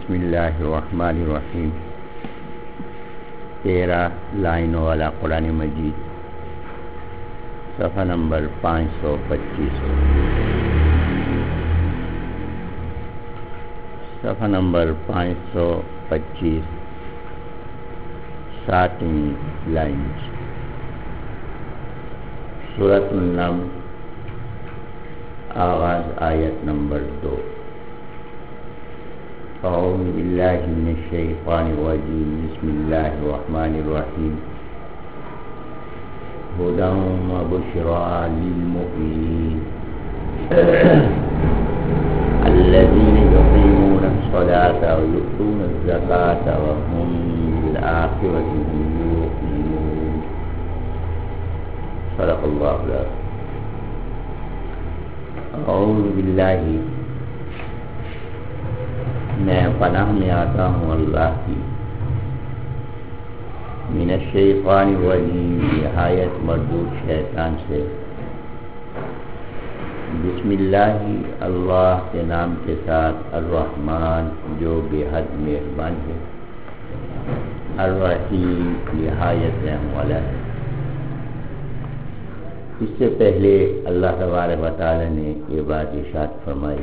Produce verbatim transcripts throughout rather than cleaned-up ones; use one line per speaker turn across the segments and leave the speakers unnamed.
بسم اللہ الرحمن الرحیم. تیرہ لائنوں والا قرآن مجید، صفحہ نمبر پانچ سو پچیس صفحہ نمبر پانچ سو پچیس ساتویں لائن، سورۃ النمل، آغاز آیت نمبر دو. اعوذ باللہ من الشیطان الرجیم، بسم اللہ الرحمن الرحیم. ھدی وبشریٰ للمؤمنین الذین یقیمون الصلاة ویؤتون الزکاة وهم بالآخرة هم یوقنون. صدق اللہ العظیم. اعوذ باللہ، میں پناہ میں آتا ہوں اللہ کی، من الشیطان الرجیم، نہایت مردود شیطان سے. بسم اللہ، اللہ کے نام کے ساتھ، الرحمن جو بے حد مہربان ہے، الرحیم نہایت رحم والا ہے. اس سے پہلے اللہ تبارک و تعالی نے یہ بات ارشاد فرمائی.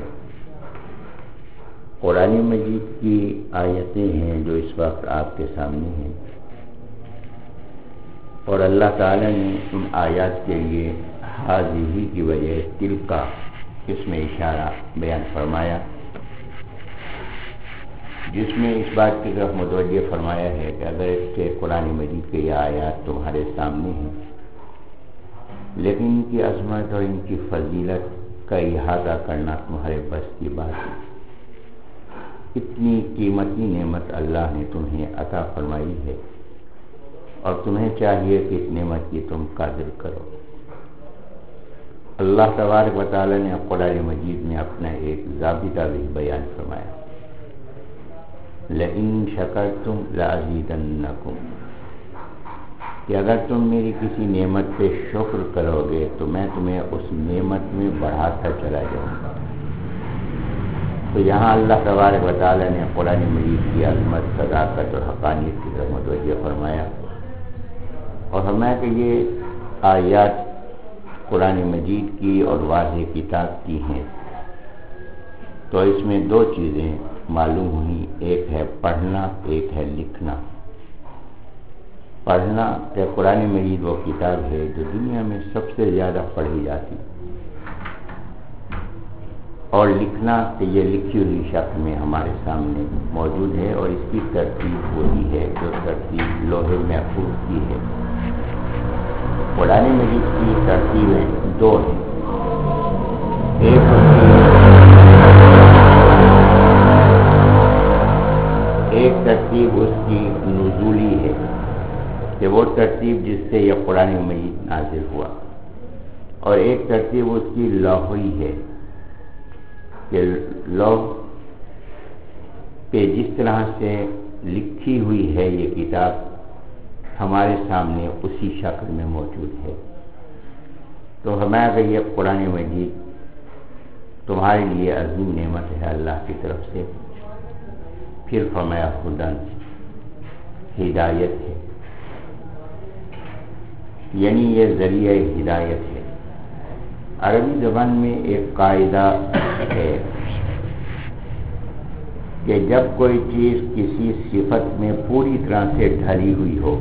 قرآن مجید کی آیتیں ہیں جو اس وقت آپ کے سامنے ہیں، اور اللہ تعالی نے ان آیات کے لیے حاضری کی وجہ تل کا اس میں اشارہ بیان فرمایا، جس میں اس بات کی طرف متوجہ فرمایا ہے کہ اگر اس کے قرآن مجید کے یہ آیات تمہارے سامنے ہیں، لیکن ان کی عظمت اور ان کی فضیلت کا احاطہ کرنا تمہارے بس کی بات ہے. اتنی قیمتی نعمت اللہ نے تمہیں عطا فرمائی ہے، اور تمہیں چاہیے کہ اس نعمت کی تم قدر کرو. اللہ تبارک و تعالی نے قرآن مجید میں اپنا ایک ضابطہ بھی بیان فرمایا، لئن شکرتم لازیدنکم، کہ اگر تم میری کسی نعمت پہ شکر کرو گے تو میں تمہیں اس نعمت میں بڑھاتا چلا جاؤں گا. تو یہاں اللہ تبارک و تعالی نے قرآن مجید کی عظمت، صداقت اور حقانیت کی طرف متوجہ فرمایا، اور فرمایا کہ یہ آیات قرآن مجید کی اور واضح کتاب کی ہیں. تو اس میں دو چیزیں معلوم ہوئی، ایک ہے پڑھنا، ایک ہے لکھنا. پڑھنا کہ قرآن مجید وہ کتاب ہے جو دنیا میں سب سے زیادہ پڑھی جاتی، اور لکھنا کہ یہ لکھی ہوئی شکل میں ہمارے سامنے موجود ہے، اور اس کی ترتیب وہی ہے جو ترتیب لوح محفوظ کی ہے. قرآن مجید کی ترتیبیں دو ہیں، ایک ایک ترتیب اس کی نزولی ہے کہ وہ ترتیب جس سے یہ قرآن مجید نازل ہوا، اور ایک ترتیب اس کی لوحی ہے کہ لوح پہ جس طرح سے لکھی ہوئی ہے یہ کتاب ہمارے سامنے اسی شکل میں موجود ہے. تو ہمارا کہ یہ قرآن مجید تمہارے لیے عظیم نعمت ہے اللہ کی طرف سے. پھر فرمایا ہدن، ہدایت ہے، یعنی یہ ذریعہ ہدایت ہے. عربی زبان میں ایک قاعدہ ہے کہ جب کوئی چیز کسی صفت میں پوری طرح سے ڈھلی ہوئی ہو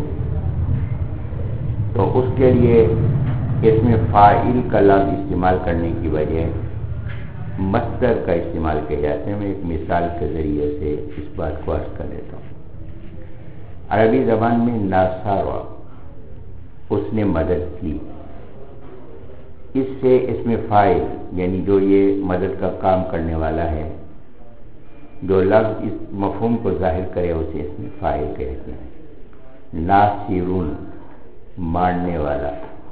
تو اس کے لیے اس میں فاعل کا لفظ استعمال کرنے کی وجہ مصدر کا استعمال کیا جاتا ہے. میں ایک مثال کے ذریعے سے اس بات کو عرض کر دیتا ہوں. عربی زبان میں ناصر، اس نے مدد کی، اس سے اس میں فاعل یعنی جو یہ مدد کا کام کرنے والا ہے، جو لفظ اس مفہوم کو ظاہر کرے اسے اس میں فاعل کہتے ہیں. ناصرون مارنے والا،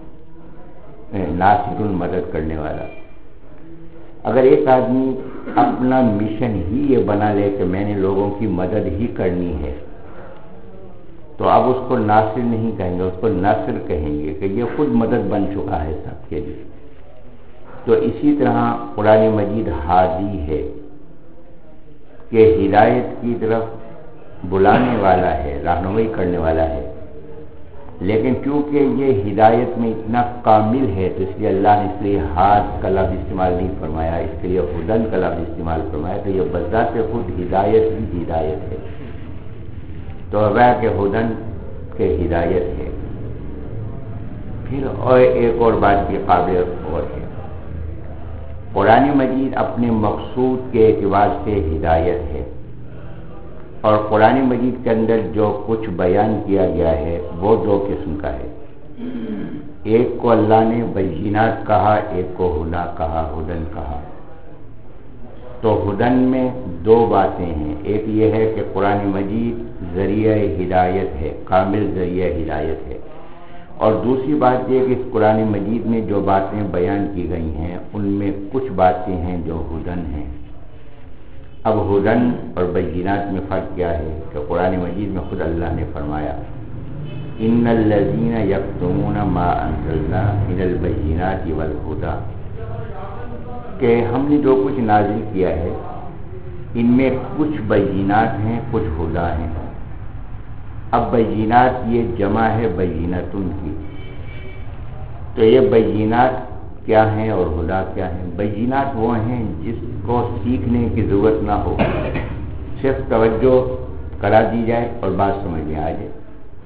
ناصرون مدد کرنے والا. اگر ایک آدمی اپنا مشن ہی یہ بنا لے کہ میں نے لوگوں کی مدد ہی کرنی ہے، تو اب اس کو ناصر نہیں کہیں گے، اس کو ناصر کہیں گے کہ یہ خود مدد بن چکا ہے سب کے لیے. تو اسی طرح قرآن مجید ہادی ہے، کہ ہدایت کی طرف بلانے والا ہے، رہنمائی کرنے والا ہے، لیکن چونکہ یہ ہدایت میں اتنا کامل ہے تو اس لیے اللہ نے اس لیے ہاتھ کا لفظ استعمال نہیں فرمایا، اس کے لیے ہدن کا لفظ استعمال فرمایا، تو یہ بذات خود ہدایت ہی ہدایت ہے، تو وہ کہ ہدن کے ہدایت ہے۔ پھر اور ایک اور بات کی قابل اور ہے، قرآن مجید اپنے مقصود کے اعتبار سے ہدایت ہے، اور قرآن مجید کے اندر جو کچھ بیان کیا گیا ہے وہ دو قسم کا ہے، ایک کو اللہ نے بینات کہا، ایک کو ہدا کہا، ہدن کہا۔ تو ہدن میں دو باتیں ہیں، ایک یہ ہے کہ قرآن مجید ذریعہ ہدایت ہے، کامل ذریعہ ہدایت ہے، اور دوسری بات یہ کہ اس قرآن مجید میں جو باتیں بیان کی گئی ہیں ان میں کچھ باتیں ہیں جو ہدن ہیں۔ اب ہدن اور بینات میں فرق کیا ہے کہ قرآن مجید میں خود اللہ نے فرمایا ان الذین یکتمون ما انزلنا من البینات والہدی، کہ ہم نے جو کچھ نازل کیا ہے ان میں کچھ بینات ہیں، کچھ ہدا ہیں۔ اب بینات یہ جمع ہے بینتن کی، تو یہ بینات کیا ہیں اور ہدا کیا ہیں؟ بینات وہ ہیں جس کو سیکھنے کی ضرورت نہ ہو، صرف توجہ کرا دی جائے اور بات سمجھ میں آ جائے۔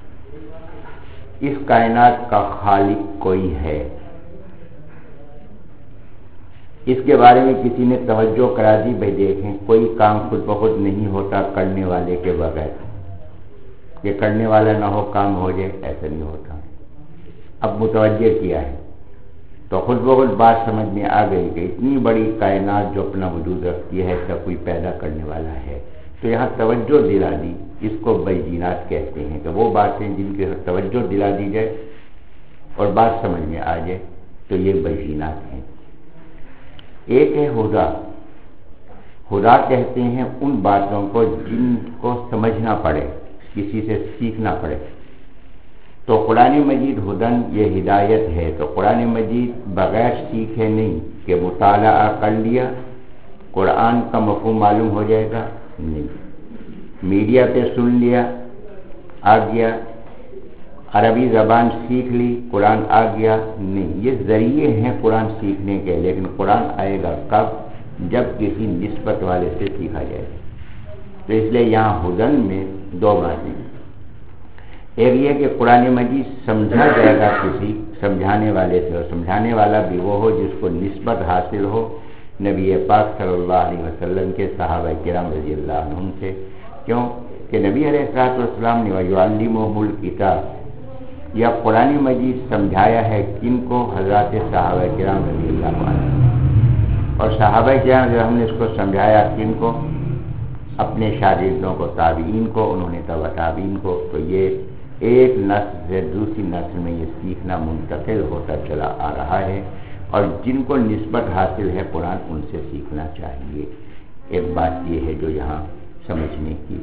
اس کائنات کا خالق کوئی ہے، اس کے بارے میں کسی نے توجہ کرا دی، بھائی دیکھیں کوئی کام خود بخود نہیں ہوتا کرنے والے کے بغیر، کہ کرنے والا نہ ہو کام ہو جائے، ایسا نہیں ہوتا۔ اب متوجہ کیا ہے تو خود بخود بات سمجھ میں آ گئی کہ اتنی بڑی کائنات جو اپنا وجود رکھتی ہے، اس کا کوئی پیدا کرنے والا ہے، تو یہاں توجہ دلا دی، اس کو بینات کہتے ہیں کہ وہ باتیں جن کی توجہ دلا دی جائے اور بات سمجھ میں آ جائے تو یہ بینات ہیں۔ ایک ہے ہدا، ہدا کہتے ہیں ان باتوں کو جن کو سمجھنا پڑے، کسی سے سیکھنا پڑے، تو قرآن مجید ہدن یہ ہدایت ہے، تو قرآن مجید بغیر سیکھے نہیں کہ مطالعہ کر لیا قرآن کا مفہوم معلوم ہو جائے گا، نہیں، میڈیا پہ سن لیا آ گیا، عربی زبان سیکھ لی قرآن آ گیا، نہیں، یہ ذریعے ہیں قرآن سیکھنے کے، لیکن قرآن آئے گا کب؟ جب کسی نسبت والے سے سیکھا جائے۔ تو اس لیے یہاں ہدن میں دو باتیں، ایک یہ کہ قرآن مجید سمجھا جائے گا کسی سمجھانے والے سے، اور سمجھانے والا بھی وہ ہو جس کو نسبت حاصل ہو نبی پاک صلی اللہ علیہ وسلم کے، صحابہ کرام رضی اللہ عنہم سے، کیوں کہ نبی علیہ الصلوۃ والسلام نے وَيُعَلِّمُهُمُ الْكِتَابَ، یا قرآن مجید سمجھایا ہے کن کو؟ حضرات صحابہ کرام رضی اللہ عنہ، اور صحابہ کرام جو ہم نے اس کو سمجھایا کن کو؟ اپنے شاگردوں کو، تابعین کو، انہوں نے تبع تابعین کو، تو یہ ایک نسل سے دوسری نسل میں یہ سیکھنا منتقل ہوتا چلا آ رہا ہے، اور جن کو نسبت حاصل ہے قرآن ان سے سیکھنا چاہیے۔ ایک بات یہ ہے جو یہاں سمجھنے کی۔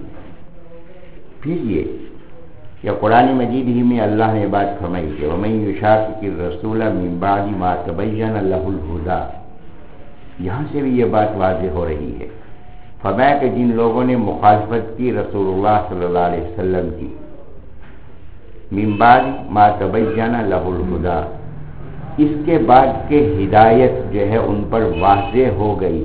پھر یہ کہ قرآن مجید ہی میں اللہ نے بات فرمائی کہ وَمَن يُشَاقِقِ الرَّسُولَ مِن بَعْدِ مَا تَبَيَّنَ لَهُ الْهُدَىٰ، یہاں سے بھی یہ بات واضح ہو رہی ہے۔ فرمایا کہ جن لوگوں نے مخالفت کی رسول اللہ صلی اللہ علیہ وسلم کی، من بعد ما تبین لہ الہدی، اس کے بعد کہ ہدایت جو ہے ان پر واضح ہو گئی،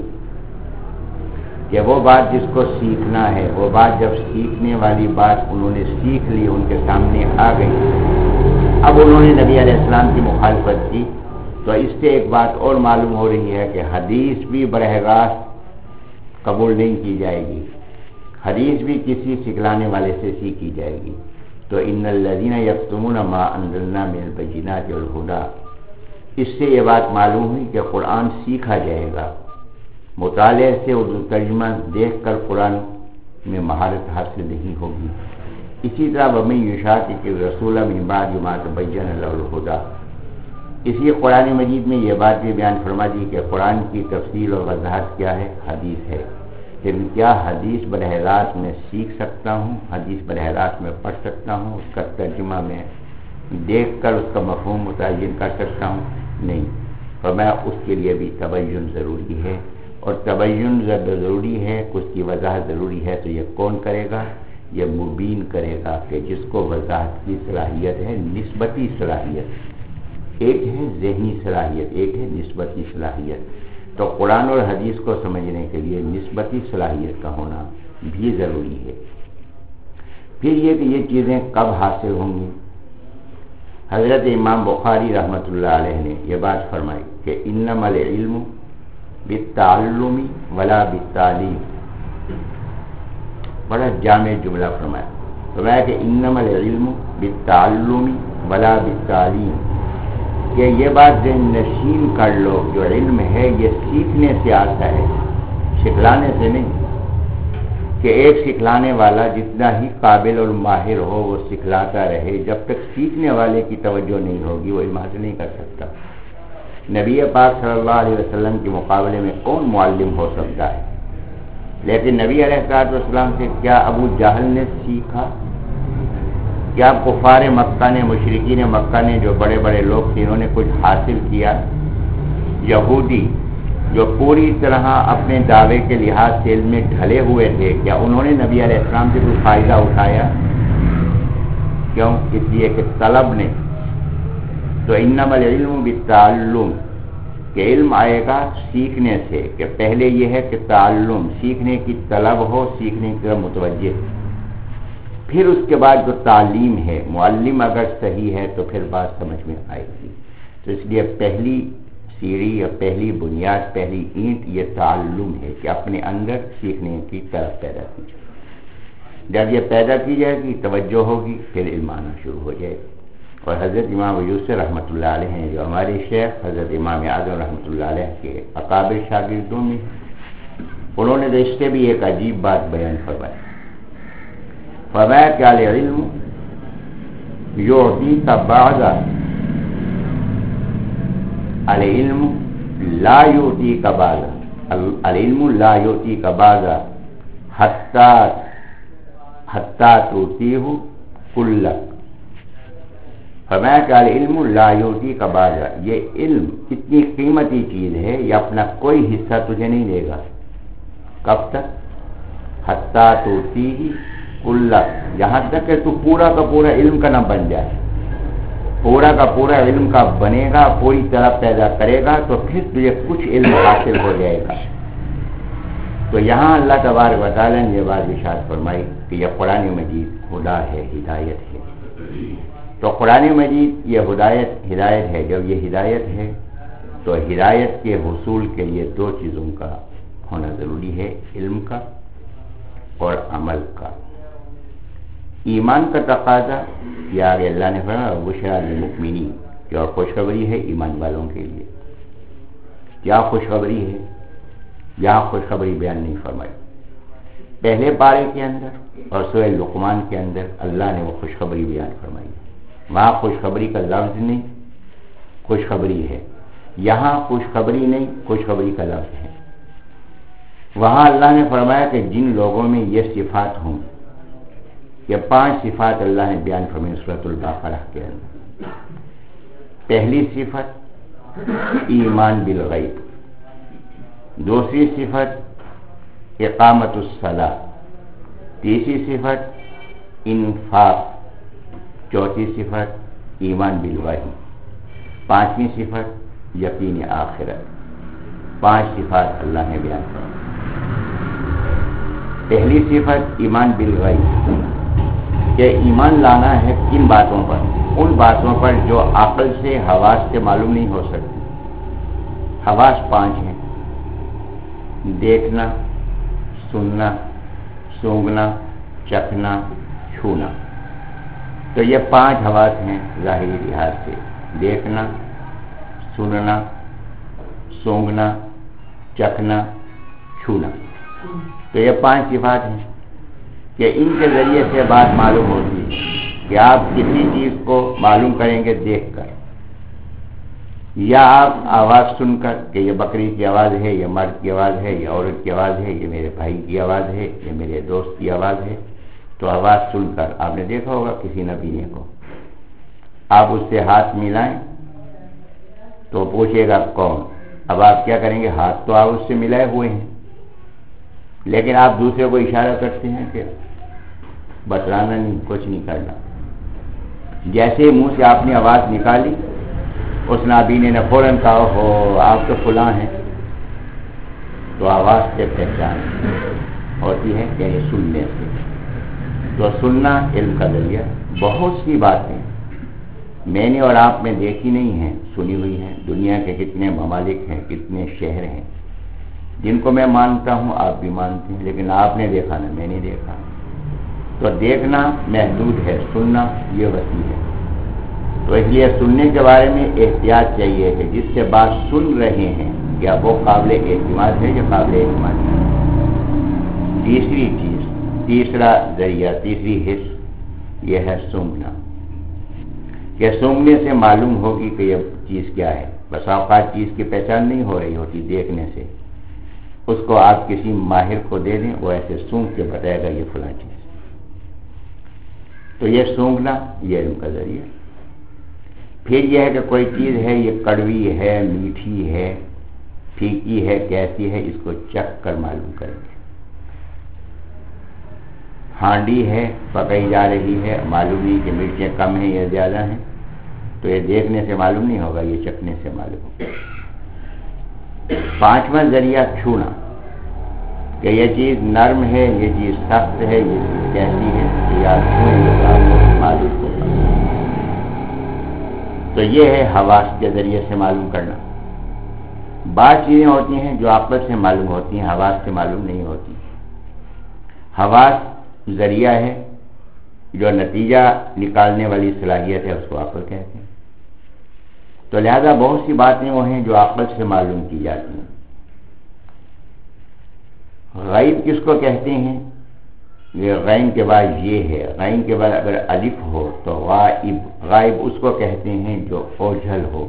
کہ وہ بات جس کو سیکھنا ہے، وہ بات جب سیکھنے والی بات انہوں نے سیکھ لی، ان کے سامنے آ گئی، اب انہوں نے نبی علیہ السلام کی مخالفت کی، تو اس سے ایک بات اور معلوم ہو رہی ہے کہ حدیث بھی براہ راست قبول نہیں کی جائے گی، حدیث بھی کسی سکھلانے والے سے سیکھی جائے گی۔ تو ان الذین یکتمون ما انزلنا من البینات والہدی، اس سے یہ بات معلوم ہوئی کہ قرآن سیکھا جائے گا، مطالعے سے اردو ترجمہ دیکھ کر قرآن میں مہارت حاصل نہیں ہوگی۔ اسی طرح وَمَن يُشَاقِقِ الرَّسُولَ مِن بَعْدِ مَا تَبَيَّنَ لَهُ الْهُدَىٰ، اسی قرآن مجید میں یہ بات بھی بیان فرما دی کہ قرآن کی تفصیل اور وضاحت کیا ہے؟ حدیث ہے، لیکن کیا حدیث براہ راست میں سیکھ سکتا ہوں؟ حدیث براہ راست میں پڑھ سکتا ہوں؟ اس کا ترجمہ میں دیکھ کر اس کا مفہوم متعین کر سکتا ہوں؟ نہیں، فرمایا اس کے لیے بھی تبین ضروری ہے، اور تبین ضروری ہے، اس کی وضاحت ضروری ہے، تو یہ کون کرے گا؟ یہ مبین کرے گا کہ جس کو وضاحت کی صلاحیت ہے، نسبتی صلاحیت، ایک ہے ذہنی صلاحیت، ایک ہے نسبتی صلاحیت۔ تو قرآن اور حدیث کو سمجھنے کے لیے نسبتی صلاحیت کا ہونا بھی ضروری ہے۔ پھر یہ کہ یہ چیزیں کب حاصل ہوں گی؟ حضرت امام بخاری رحمۃ اللہ علیہ نے یہ بات فرمائی کہ انما العلم بالتعلم ولا بالتعلیم، بڑا جامع جملہ فرمایا، فرمایا کہ انما العلم بالتعلم ولا بالتعلیم، کہ یہ بات ذہن نشین کر لو، جو علم ہے یہ سیکھنے سے آتا ہے، سکھلانے سے نہیں، کہ ایک سکھلانے والا جتنا ہی قابل اور ماہر ہو وہ سکھلاتا رہے، جب تک سیکھنے والے کی توجہ نہیں ہوگی وہ علم حاصل نہیں کر سکتا۔ نبی پاک صلی اللہ علیہ وسلم کے مقابلے میں کون معلم ہو سکتا ہے؟ لیکن نبی علیہ الصلوۃ والسلام سے کیا ابو جہل نے سیکھا؟ کیا کفار مکہ نے، مشرکین مکہ نے، جو بڑے بڑے لوگ تھے، انہوں نے کچھ حاصل کیا؟ یہودی جو پوری طرح اپنے دعوے کے لحاظ سے علم میں ڈھلے ہوئے تھے، کیا انہوں نے نبی علیہ السلام سے کوئی فائدہ اٹھایا؟ کیوں؟ اس لیے کہ طلب نے۔ تو انما العلم بالتعلم، کہ علم آئے گا سیکھنے سے، کہ پہلے یہ ہے کہ تعلم، سیکھنے کی طلب ہو، سیکھنے کی طرف متوجہ، پھر اس کے بعد جو تعلیم ہے، معلم اگر صحیح ہے تو پھر بات سمجھ میں آئے گی۔ تو اس لیے پہلی سیڑھی یا پہلی بنیاد، پہلی اینٹ یہ تعلم ہے کہ اپنے اندر سیکھنے کی طرف پیدا کی جائے۔ جب یہ پیدا کی جائے گی، توجہ ہوگی، پھر علم آنا شروع ہو جائے گا۔ اور حضرت امام یوسف رحمۃ اللہ علیہ ہیں، جو ہمارے شیخ حضرت امام اعظم رحمۃ اللہ علیہ کے اکابر شاگردوں میں، انہوں نے اس سے بھی ایک عجیب بات بیان فرمائی، فرمایا کہ العلم یعطیک بعضا، العلم لا یعطیک بعضا، العلم لا یعطیک بعضا حتی حتی تعطیہ کلک۔ فرمایا کہ العلم لا یعطیک بعضا، یہ علم اتنی قیمتی چیز ہے، یہ اپنا کوئی حصہ تجھے نہیں دے گا۔ کب تک؟ حتی تعطیہ کلک، یہاں تک کہ تو پورا کا پورا علم کا نہ بن جائے، پورا کا پورا علم کا بنے گا، پوری طرح پیدا کرے گا، تو پھر تجھے کچھ علم حاصل ہو جائے گا۔ تو یہاں اللہ تبارک و تعالیٰ نے یہ بات ارشاد فرمائی کہ یہ قرآن مجید ہدا ہے، ہدایت ہے۔ تو قرآن مجید یہ ہدایت ہدایت ہے، جب یہ ہدایت ہے تو ہدایت کے حصول کے لیے دو چیزوں کا ہونا ضروری ہے، علم کا اور عمل کا۔ ایمان کا تقاضا، یہ آگے اللہ نے فرمایا بشریٰ للمؤمنین، کہ اور خوشخبری ہے ایمان والوں کے لیے۔ کیا خوشخبری ہے؟ یہاں خوشخبری بیان نہیں فرمائی، پہلے پارے کے اندر اور سورہ لقمان کے اندر اللہ نے وہ خوشخبری بیان فرمائی، وہاں خوشخبری کا لفظ نہیں، خوشخبری ہے۔ یہاں خوشخبری نہیں، خوشخبری کا لفظ ہے۔ وہاں اللہ نے فرمایا کہ جن لوگوں میں یہ صفات ہوں، یہ پانچ صفات اللہ نے بیان فرمائی سورۃ البقرہ کے اندر۔ پہلی صفت ایمان بالغیب، دوسری صفت اقامت الصلاۃ، تیسری صفت انفاق، چوتھی صفت ایمان بالوحی، پانچویں صفت یقین آخرت۔ پانچ صفات اللہ نے بیان فرمائی۔ پہلی صفت ایمان بالغیب، کہ ایمان لانا ہے کن باتوں پر؟ ان باتوں پر جو عقل سے، حواس سے معلوم نہیں ہو سکتی۔ حواس پانچ ہیں، دیکھنا، سننا، سونگھنا، چکھنا، چھونا۔ تو یہ پانچ حواس ہیں ظاہری لحاظ سے، دیکھنا، سننا، سونگھنا، چکھنا، چھونا۔ تو یہ پانچ صفات ہیں کہ ان کے ذریعے سے بات معلوم ہوتی ہے کہ آپ کسی چیز کو معلوم کریں گے دیکھ کر، یا آپ آواز سن کر کہ یہ بکری کی آواز ہے، یہ مرد کی آواز ہے، یہ عورت کی آواز ہے، یہ میرے بھائی کی آواز ہے، یہ میرے دوست کی آواز ہے۔ تو آواز سن کر آپ نے دیکھا ہوگا کسی نبینے کو، آپ اس سے ہاتھ ملائیں تو پوچھے گا کون، اب آپ کیا کریں گے؟ ہاتھ تو آپ اس سے ملائے ہوئے ہیں، لیکن آپ دوسرے کو اشارہ کرتے ہیں کہ بتلانا نہیں، کچھ نہیں کرنا۔ جیسے منہ سے آپ نے آواز نکالی، اس نابینے نے فوراً کہا ہو آپ تو فلاں ہیں، تو آواز سے پہچان ہوتی ہے، یعنی سننے سے۔ تو سننا علم کا ذریعہ۔ بہت سی باتیں میں نے اور آپ میں دیکھی نہیں ہیں، سنی ہوئی ہیں۔ دنیا کے کتنے ممالک ہیں، کتنے شہر ہیں جن کو میں مانتا ہوں، آپ بھی مانتے ہیں، لیکن آپ نے دیکھا نہ میں نے دیکھا۔ تو دیکھنا محدود ہے، سننا یہ وسیع ہے۔ تو اس لیے سننے کے بارے میں احتیاط چاہیے کہ جس سے بات سن رہے ہیں کیا وہ قابل اعتماد ہے یا قابل اعتماد ہے۔ تیسری چیز، تیسرا ذریعہ، تیسری حص یہ ہے سونگنا، کہ سونگنے سے معلوم ہوگی کہ یہ چیز کیا ہے۔ بس اوقات چیز کی پہچان نہیں ہو رہی ہوتی دیکھنے سے، اس کو آپ کسی ماہر کو دے دیں، وہ ایسے سونگ کے بتائے گا یہ فلاں چیز۔ تو یہ سونگنا یہ علم کا ذریعہ۔ پھر یہ ہے کہ کوئی چیز ہے، یہ کڑوی ہے، میٹھی ہے، پھیکی ہے، کیسی ہے، اس کو چکھ کر معلوم کریں گے۔ ہانڈی ہے، پکائی جا رہی ہے، معلوم نہیں کہ مرچیں کم ہیں یا زیادہ ہیں، تو یہ دیکھنے سے معلوم نہیں ہوگا، یہ چکھنے سے معلوم ہوگا۔ پانچواں ذریعہ چھونا، کہ یہ چیز نرم ہے، یہ چیز سخت ہے، یہ چیز کیسی ہے، تو یا چھوئیں گے تو آپ کو معلوم ہوگا۔ تو یہ ہے حواس کے ذریعے سے معلوم کرنا۔ بعض چیزیں ہوتی ہیں جو عقل سے معلوم ہوتی ہیں، حواس سے معلوم نہیں ہوتی۔ حواس ذریعہ ہے، جو نتیجہ نکالنے والی صلاحیت ہے اس کو عقل کہتے ہیں۔ تو لہذا بہت سی باتیں وہ ہیں جو عقل سے معلوم کی جاتی ہیں۔ غیب کس کو کہتے ہیں؟ یہ غین کے بعد یہ ہے، غین کے بعد اگر الف ہو تو غائب، غائب اس کو کہتے ہیں جو اوجھل ہو،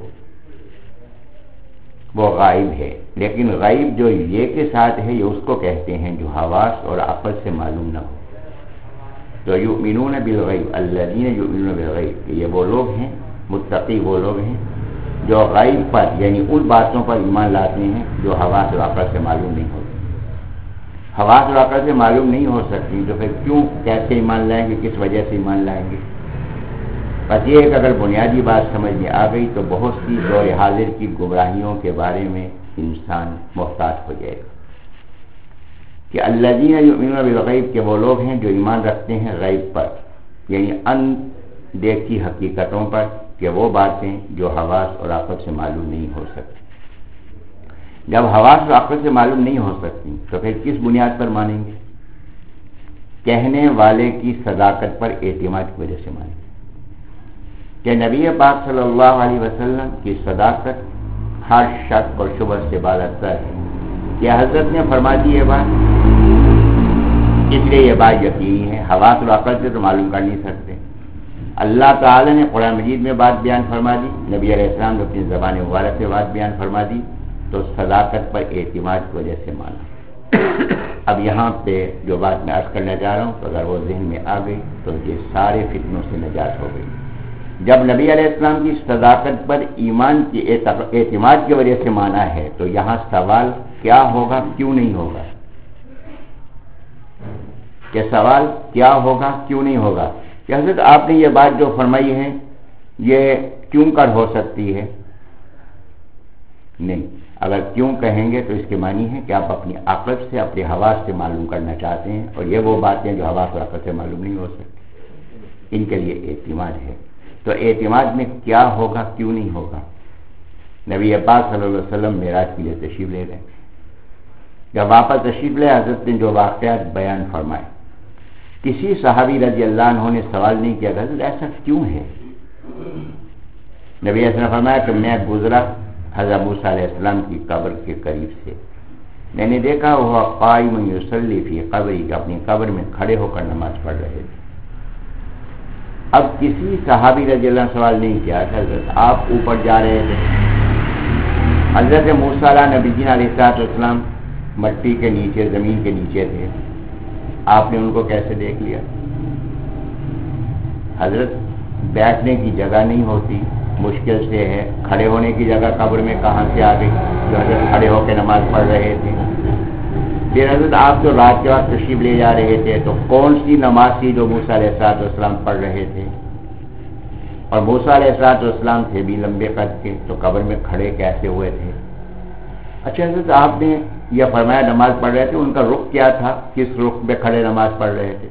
وہ غائب ہے۔ لیکن غیب جو یہ کے ساتھ ہے، یہ اس کو کہتے ہیں جو حواس اور عقل سے معلوم نہ ہو۔ تو یؤمنون بالغیب الذین یؤمنون بالغیب، کہ یہ وہ لوگ ہیں، متقی وہ لوگ ہیں جو غیب پر یعنی ان باتوں پر ایمان لاتے ہیں جو حواس اور عقل سے معلوم نہیں ہوتی۔ حواس اور عقل سے معلوم نہیں ہو سکتی تو پھر کیوں، کیسے ایمان لائیں گے، کس وجہ سے ایمان لائیں گے؟ بس یہ ہے کہ اگر بنیادی بات سمجھ میں آ گئی تو بہت سی دور حاضر کی گمراہیوں کے بارے میں انسان محتاط ہو جائے گا۔ کہ الذین یؤمنون بالغیب، کہ وہ لوگ ہیں جو ایمان رکھتے ہیں غیب پر، یعنی ان دیکھی حقیقتوں پر، کہ وہ باتیں جو حواس اور عقل سے معلوم نہیں ہو سکتی۔ جب حواس اور عقل سے معلوم نہیں ہو سکتی تو پھر کس بنیاد پر مانیں گے؟ کہنے والے کی صداقت پر اعتماد کی وجہ سے مانیں گے کہ نبی پاک صلی اللہ علیہ وسلم کی صداقت ہر شک اور شبہ سے بالاتر ہے۔ کہ حضرت نے فرما دی یہ بات، اس لیے یہ بات یقینی ہے، حواس اور عقل سے تو معلوم کر نہیں سکتے۔ اللہ تعالی نے قرآن مجید میں بات بیان فرما دی، نبی علیہ السلام نے اپنی زبان مبارک سے بات بیان فرما دی، تو صداقت پر اعتماد کی وجہ سے مانا۔ اب یہاں پہ جو بات میں عرض کرنا چاہ رہا ہوں، تو اگر وہ ذہن میں آ گئی تو یہ سارے فتنوں سے نجات ہو گئی۔ جب نبی علیہ السلام کی صداقت پر ایمان کی اعتماد کی وجہ سے مانا ہے، تو یہاں سوال کیا ہوگا، کیوں نہیں ہوگا؟ کہ سوال کیا ہوگا، کیوں نہیں ہوگا؟ کہ حضرت آپ نے یہ بات جو فرمائی ہے یہ کیوں کر ہو سکتی ہے؟ نہیں، اگر کیوں کہیں گے تو اس کے معنی ہے کہ آپ اپنی عقل سے، اپنے حواس سے معلوم کرنا چاہتے ہیں، اور یہ وہ باتیں جو حواس اور عقل سے معلوم نہیں ہو سکتی، ان کے لیے اعتماد ہے۔ تو اعتماد میں کیا ہوگا، کیوں نہیں ہوگا؟ نبی پاک صلی اللہ علیہ وسلم معراج کے لیے تشریف لے گئے، جب واپس تشریف لے حضرت نے جو واقعات بیان فرمائے، کسی صحابی رضی اللہ عنہ نے سوال نہیں کیا کہ حضرت ایسا کیوں ہے؟ نبی علیہ السلام نے فرمایا کہ میں گزرا حضرت موسیٰ علیہ السلام کی قبر کے قریب سے، میں نے دیکھا وہ قائم یصلی فی قبری، کہ اپنی قبر میں کھڑے ہو کر نماز پڑھ رہے تھے۔ اب کسی صحابی رضی اللہ عنہ سوال نہیں کیا کہ حضرت آپ اوپر جا رہے تھے، حضرت موسیٰ نبی جی علیہ السلام مٹی کے نیچے، زمین کے نیچے تھے، آپ نے ان کو کیسے دیکھ لیا؟ حضرت بیٹھنے کی جگہ نہیں ہوتی، مشکل سے ہے. کھڑے ہونے کی جگہ قبر میں کہاں سے آ گئی جو حضرت کھڑے ہو کے نماز پڑھ رہے تھے؟ پھر حضرت آپ جو رات کے وقت تشریف لے جا رہے تھے تو کون سی نماز تھی جو موسیٰ علیہ الصلوۃ والسلام پڑھ رہے تھے؟ اور موسیٰ علیہ الصلوۃ والسلام تھے بھی لمبے قد کے، تو قبر میں کھڑے کیسے ہوئے تھے؟ اچھا حضرت آپ نے یہ فرمایا نماز پڑھ رہے تھے، ان کا رخ کیا تھا؟ کس رخ پہ کھڑے نماز پڑھ رہے تھے؟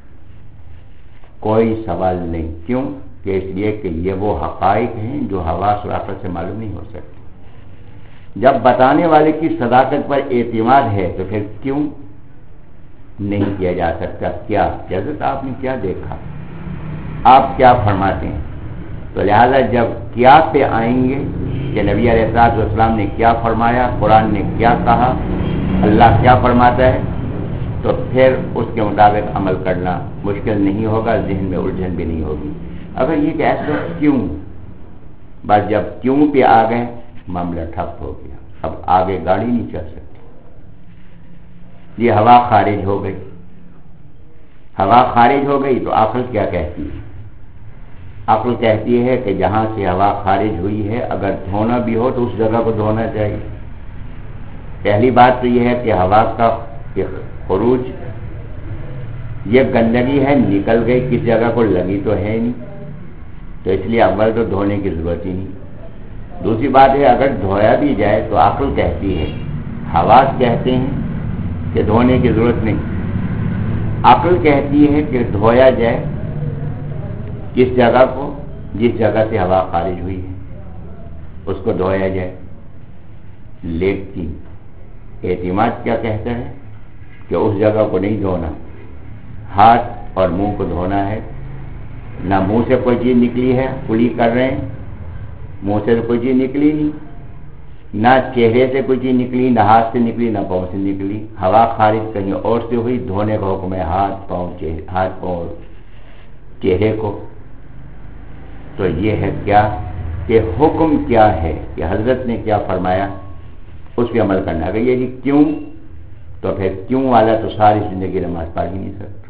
کوئی سوال نہیں. کیوں؟ کہ اس لیے کہ یہ وہ حقائق ہیں جو حواس اور عقل سے معلوم نہیں ہو سکتے. جب بتانے والے کی صداقت پر اعتماد ہے تو پھر کیوں نہیں کیا جا سکتا؟ کیا حضرت آپ نے کیا دیکھا؟ آپ کیا فرماتے ہیں؟ تو لہذا جب کیا پہ آئیں گے کہ نبی علیہ الصلوۃ والسلام نے کیا فرمایا، قرآن نے کیا کہا، اللہ کیا فرماتا ہے، تو پھر اس کے مطابق عمل کرنا مشکل نہیں ہوگا، ذہن میں الجھن بھی نہیں ہوگی. اگر یہ کہ ایسا کیوں، بس جب کیوں پہ آ گئے معاملہ ٹھپ ہو گیا، اب آگے گاڑی نہیں چل سکتی. یہ ہوا خارج ہو گئی، ہوا خارج ہو گئی تو عقل کیا کہتی ہے؟ عقل کہتی ہے کہ جہاں سے ہوا خارج ہوئی ہے اگر دھونا بھی ہو تو اس جگہ کو دھونا چاہیے. پہلی بات تو یہ ہے کہ ہوا کا خروج یہ گندگی ہے، نکل گئی، کس جگہ کو لگی تو ہے نہیں، تو اس لیے اول تو دھونے کی ضرورت ہی نہیں. دوسری بات ہے اگر دھویا بھی جائے تو عقل کہتی ہے، حواس کہتے ہیں کہ دھونے کی ضرورت نہیں. عقل کہتی ہے کہ دھویا جائے کس جگہ کو؟ جس جگہ سے ہوا خارج ہوئی ہے اس کو دھویا جائے. لیکن اعتماد کیا کہتا ہے کہ اس جگہ کو نہیں دھونا، ہاتھ اور منہ کو دھونا ہے. نہ منہ سے کوئی چیز نکلی ہے، کلی کر رہے ہیں، منہ سے تو کوئی چیز نکلی نہیں، نہ چہرے سے کوئی چیز نکلی، نہ ہاتھ سے نکلی، نہ پاؤں سے نکلی. ہوا خارج کہیں اور سے ہوئی، دھونے کا حکم ہے ہاتھ پاؤں چہرے ہاتھ پاؤں چہرے کو. تو یہ ہے کیا کہ حکم کیا ہے کہ حضرت نے کیا فرمایا اس پہ عمل کرنا. اگر یہ جی کیوں، تو پھر کیوں والا تو ساری زندگی نماز پڑھ ہی نہیں سکتا،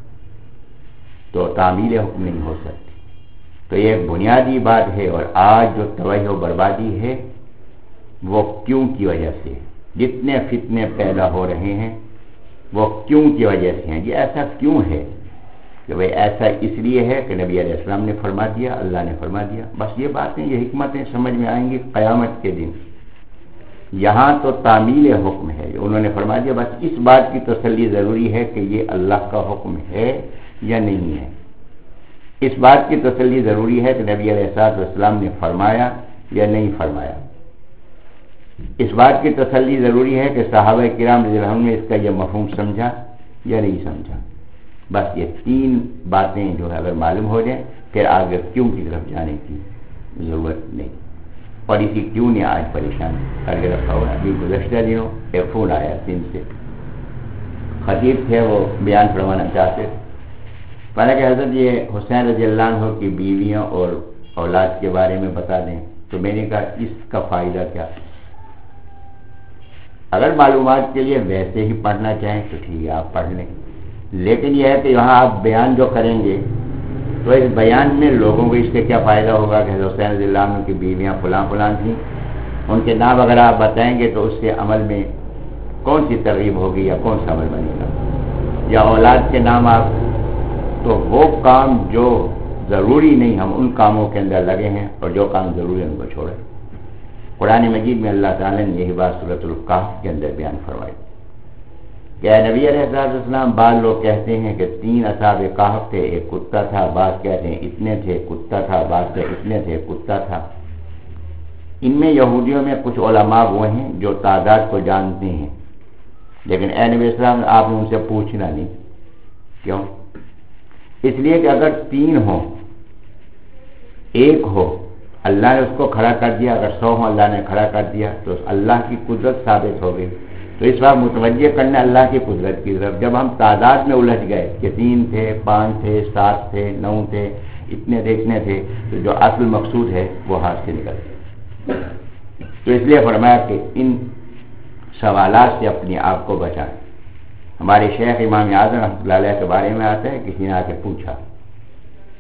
تو تعمیل حکم نہیں ہو سکتی. تو یہ ایک بنیادی بات ہے. اور آج جو تباہی و بربادی ہے وہ کیوں کی وجہ سے، جتنے فتنے پیدا ہو رہے ہیں وہ کیوں کی وجہ سے ہیں. یہ ایسا کیوں ہے کہ بھئی ایسا اس لیے ہے کہ نبی علیہ السلام نے فرما دیا، اللہ نے فرما دیا. بس یہ باتیں، یہ حکمتیں سمجھ میں آئیں گی قیامت کے دن. یہاں تو تعمیل حکم ہے، انہوں نے فرما دیا. بس اس بات کی تسلی ضروری ہے کہ یہ اللہ کا حکم ہے یا نہیں ہے. اس بات کی تسلی ضروری ہے کہ نبی علیہ الصلوۃ والسلام نے فرمایا یا نہیں فرمایا. اس بات کی تسلی ضروری ہے کہ صحابہ کرام رضی اللہ عنہم نے اس کا یہ مفہوم سمجھا یا نہیں سمجھا. بس یہ تین باتیں جو ہے اگر معلوم ہو جائیں پھر آگے کیوں کی طرف جانے کی ضرورت نہیں. اور اسی کیوں نے آج پریشان کر کے رکھا ہوا ہے. ابھی گزشتہ دنوں ایک فون آیا سندھ سے، خطیب تھے، وہ بیان فرمانا چاہتے تھے. پہلے کہ حضرت یہ حسین رضی اللہ عنہ کی بیویاں اور اولاد کے بارے میں بتا دیں. تو میں نے کہا اس کا فائدہ کیا؟ اگر معلومات کے لیے ویسے ہی پڑھنا چاہیں تو ٹھیک ہے آپ پڑھ لیں، لیکن یہ ہے کہ یہاں آپ بیان جو کریں گے تو اس بیان میں لوگوں کو اس سے کیا فائدہ ہوگا کہ حسین رضی اللہ عنہ کی بیویاں فلاں فلاں تھیں، ان کے نام اگر آپ بتائیں گے تو اس سے عمل میں کون سی ترغیب ہوگی یا کون سا عمل بنے گا؟ یا اولاد کے نام آپ، تو وہ کام جو ضروری نہیں ہم ان کاموں کے اندر لگے ہیں اور جو کام ضروری ہے ان کو چھوڑیں. قرآن مجید میں اللہ تعالیٰ نے یہی بات سورۃ الکہف کے اندر بیان فرمائی کہ نبی علیہ السلام، بعض لوگ کہتے ہیں کہ تین اصحاب کہف تھے، ایک کتا تھا، بعض کہتے ہیں اتنے تھے کتا تھا، بعض کہتے ہیں اتنے تھے کتا تھا. ان میں یہودیوں میں کچھ علماء وہ ہیں جو تعداد کو جانتے ہیں، لیکن اے نبی السلام آپ نے ان سے پوچھنا نہیں. کیوں؟ اس لیے کہ اگر تین ہوں، ایک ہو، اللہ نے اس کو کھڑا کر دیا، اگر سو ہوں اللہ نے کھڑا کر دیا تو اللہ کی قدرت ثابت ہو گئی. تو اس بار متوجہ کرنا اللہ کی قدرت کی طرف. جب ہم تعداد میں الجھ گئے کہ تین تھے، پانچ تھے، سات تھے، نو تھے، اتنے تھے اتنے تھے، تو جو اصل مقصود ہے وہ ہاتھ سے نکل گئے. تو اس لیے فرمایا کہ ان سوالات سے اپنے آپ کو بچائیں. ہمارے شیخ امام اعظم رحمۃ اللہ علیہ کے بارے میں آتا ہے، کسی نے آ کے پوچھا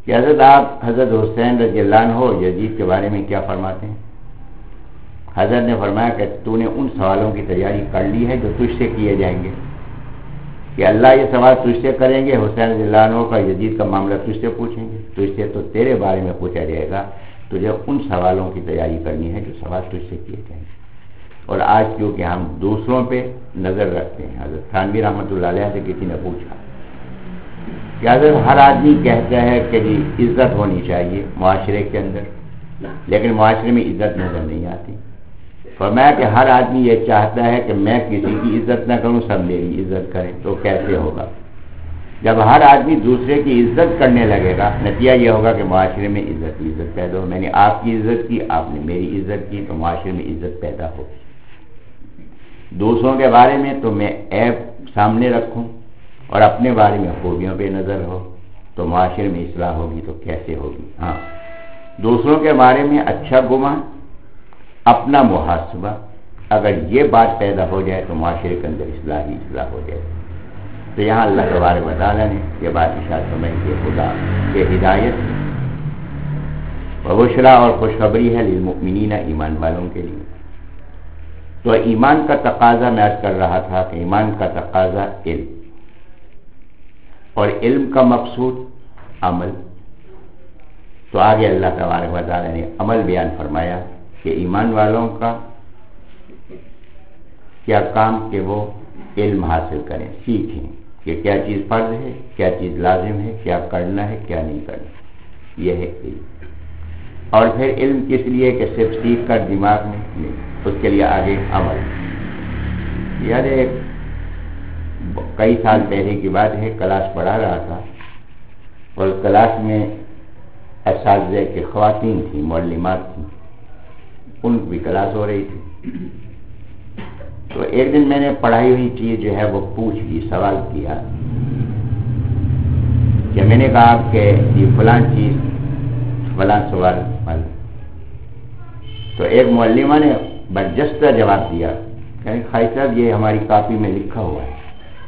کہ حضرت آپ حضرت حسین رضی اللہ عنہ یزید کے بارے میں کیا فرماتے ہیں؟ حضرت نے فرمایا کہ تو نے ان سوالوں کی تیاری کر لی ہے جو تجھ سے کیے جائیں گے، کہ اللہ یہ سوال تجھ سے کریں گے، حسین رضی اللہ عنہ کا یزید کا معاملہ تجھ سے پوچھیں گے، تجھ سے تو تیرے بارے میں پوچھا جائے گا، تجھے ان سوالوں کی تیاری کرنی ہے جو سوال تجھ سے کیے جائیں گے۔ اور آج کیونکہ ہم دوسروں پہ نظر رکھتے ہیں، حضرت تھانوی رحمۃ اللہ علیہ سے کسی نے پوچھا کہ حضرت ہر آدمی کہتا ہے کہ جی عزت ہونی چاہیے معاشرے کے اندر، لیکن معاشرے میں عزت نظر نہیں آتی۔ فرمایا کہ ہر آدمی یہ چاہتا ہے کہ میں کسی کی عزت نہ کروں، سب میری عزت کریں، تو کیسے ہوگا؟ جب ہر آدمی دوسرے کی عزت کرنے لگے گا، نتیجہ یہ ہوگا کہ معاشرے میں عزت ہی عزت پیدا ہو۔ میں نے آپ کی عزت کی، آپ نے میری عزت کی، تو معاشرے میں عزت پیدا ہو۔ دوسروں کے بارے میں تو میں عیب سامنے رکھوں اور اپنے بارے میں خوبیوں پہ نظر ہو، تو معاشرے میں اصلاح ہوگی تو کیسے ہوگی؟ ہاں، دوسروں کے بارے میں اچھا گمان، اپنا محاسبہ، اگر یہ بات پیدا ہو جائے تو معاشرے کے اندر اصلاح ہی اصلاح ہو جائے۔ تو یہاں اللہ تبارک و تعالیٰ نے یہ بات ارشاد فرمائی کہ خدا کے ہدایت و بشریٰ اور خوشخبری ہے للمؤمنین، ایمان والوں کے لیے۔ تو ایمان کا تقاضا میں عرض کر رہا تھا کہ ایمان کا تقاضا علم، اور علم کا مقصود عمل۔ تو آگے اللہ تبارک و تعالیٰ نے عمل بیان فرمایا کہ ایمان والوں کا کیا کام کہ وہ علم حاصل کریں، سیکھیں کہ کیا چیز فرض ہے، کیا چیز لازم ہے، کیا کرنا ہے، کیا نہیں کرنا، یہ ہے علم۔ اور پھر علم کس لیے کہ صرف سیکھ کر دماغ میں نہیں، اس کے لیے آگے عمل۔ یار ایک کئی سال پہلے کی بات ہے، کلاس پڑھا رہا تھا اور کلاس میں اساتذہ کی خواتین تھیں، معلمات تھیں، ان کی کلاس ہو رہی تھی۔ تو ایک دن میں نے پڑھائی ہوئی چیز جو ہے وہ پوچھ لی، سوال کیا کہ میں نے کہا کہ یہ فلاں چیز فلاں سوال حل، تو ایک معلمہ نے برجستہ جواب دیا کہ خائی صاحب یہ ہماری کاپی میں لکھا ہوا ہے۔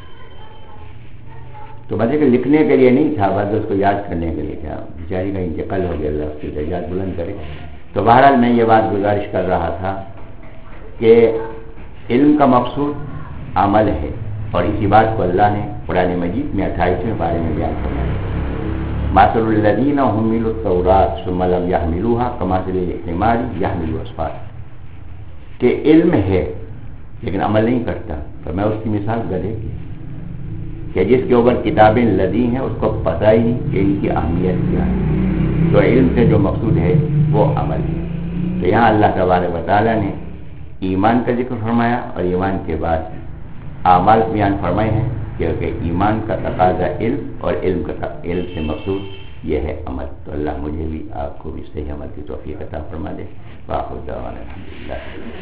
تو مجھے کہ لکھنے کے لیے نہیں تھا، بس اس کو یاد کرنے کے لیے تھا، بیچاری کا انتقال ہو گیا، اللہ اس کی درجات بلند کرے۔ تو بہرحال میں یہ بات گزارش کر رہا تھا کہ علم کا مقصود عمل ہے، اور اسی بات کو اللہ نے قرآن مجید میں اٹھائیسویں پارے میں بیان فرمایا، مثل الذین حملوا التوراة ثم لم يحملوها كمثل الحمار يحمل اسفارا، کہ علم ہے لیکن عمل نہیں کرتا، تو میں اس کی مثال گدھے کی کہ جس کے اوپر کتابیں لدی ہیں، اس کو پتہ ہی نہیں کہ ان کی اہمیت کیا ہے۔ تو علم سے جو مقصود ہے وہ عمل ہے۔ تو یہاں اللہ تبارک و تعالیٰ نے ایمان کا ذکر فرمایا اور ایمان کے بعد اعمال بیان فرمائے ہیں، کیونکہ ایمان کا تقاضا علم اور علم کا علم سے مقصود یہ ہے عمل۔ تو اللہ مجھے بھی آپ کو بھی صحیح عمل کی توفیق عطا فرما دے۔ وآخر دعوانا الحمدللہ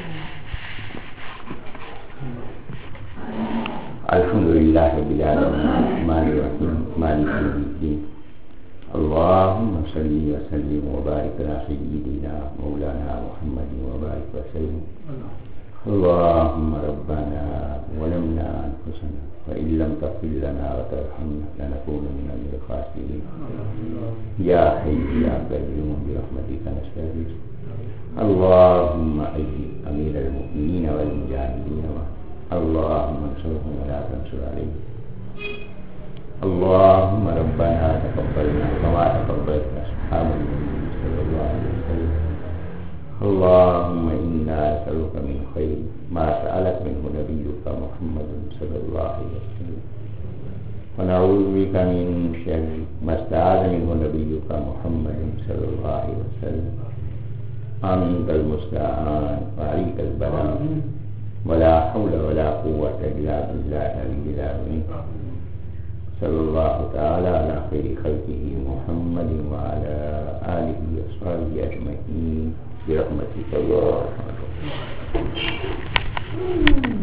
الحمدللہ رب العالمین الرحمن الرحیم مالک یوم الدین اللهم صل وسلم وبارك على سيدنا مولانا محمد وبارك وسلم اللهم ربنا ظلمنا انفسنا وان لم تغفر لنا وترحمنا لنكونن من الخاسرين يا حي يا قيوم برحمتك نستغيث اللهم اجب امير المؤمنين والمجاهدين اللهم انصرهم ولا تنصر عليهم اللهم ربنا تقبلنا كما تقبلت اصحاب النبي صلى الله عليه وسلم اللهم انا نسالك من خير ما سالك منه نبيك محمد صلى الله عليه وسلم ونعوذ بك من شر ما استعاذ منه نبيك محمد صلى الله عليه وسلم انت المستعان وعليك البلاغ ولا حول ولا قوة إلا بالله العلي العظيم صلى الله تعالى على خير خلقه محمد وعلى آله وصحبه أجمعين برحمتك يا أرحم الراحمين.